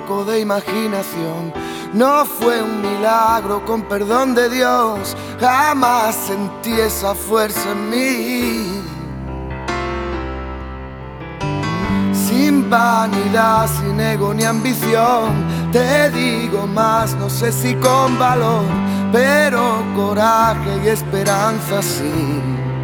poco de imaginación. No fue un milagro, con perdón de Dios, jamás sentí esa fuerza en mí. Sin vanidad, sin ego ni ambición, te digo más, no sé si con valor, pero coraje y esperanza sí.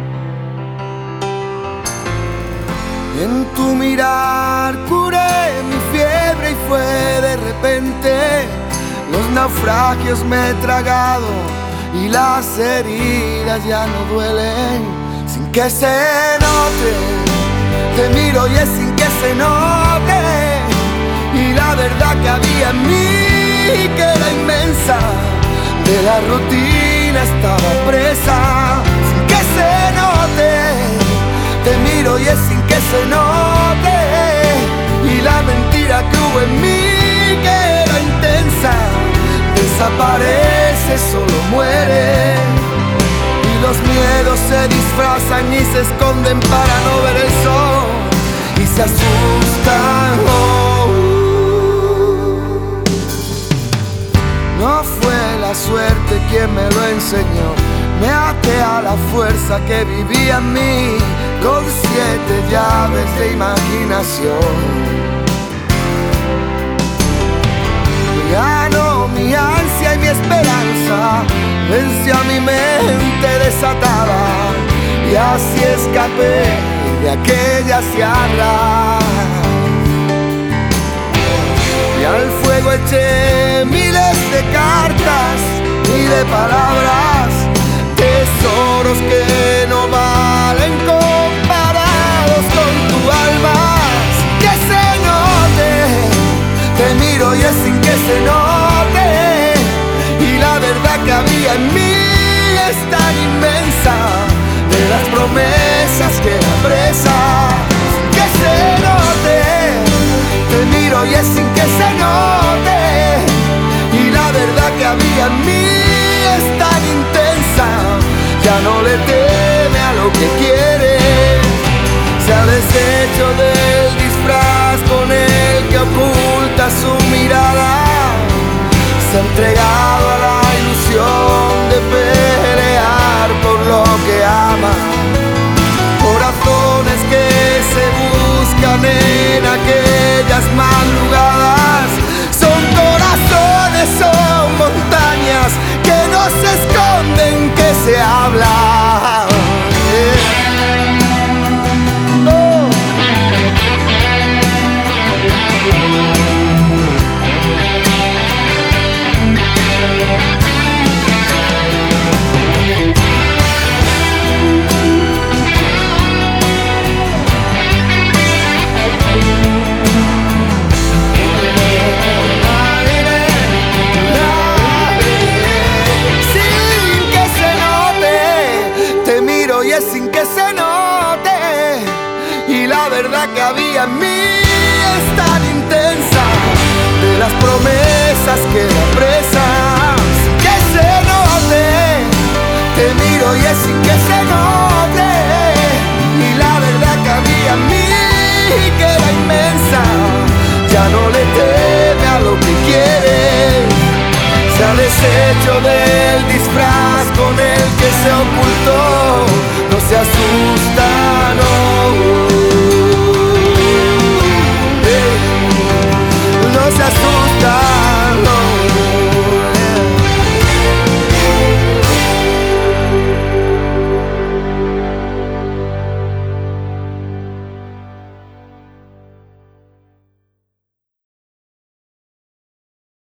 En tu mirar curé mi fiebre y fue de repente. Los naufragios me he tragado y las heridas ya no duelen. Sin que se note, te miro y es sin que se note. Y la verdad que había en mí, que era inmensa, de la rutina estaba presa. Sin que se note, te miro y es sin que se note. Y la mentira que hubo en mí, que era intensa, desaparece, solo muere. Y los miedos se disfrazan y se esconden para no ver el sol. Y se asustan. No fue la suerte quien me lo enseñó. Me até a la fuerza que vivía en mí, con 7 llaves de imaginación. Ganó mi ansia y mi esperanza, vencí a mi mente desatada, y así escapé de aquella sierra. Y al fuego eché miles de cartas y de palabras, tesoros que no valen comparados con tu alma. Sin que se note, te miro y es sin que se note. Y la verdad que había en mí es tan inmensa, de las promesas que era presa. Sin que se note, te miro y es sin que se note. Y la verdad que había en mí es tan intensa, ya no le teme a lo que quiere. Se ha deshecho del disfraz con el que oculta su mirada. Se ha entregado a la ilusión de pelear por lo que ama. Corazones que se buscan en aquellas madrugadas, son corazones, son montañas que no se esconden, que se hablan. Sin que se note, y la verdad que había en mí es tan intensa, de las promesas que era presa. Sin que se note, te miro y es sin que se note. Y la verdad que había en mí, que era inmensa, ya no le teme a lo que quiere. Se ha deshecho del disfraz con el que se ocultó. No se asusta.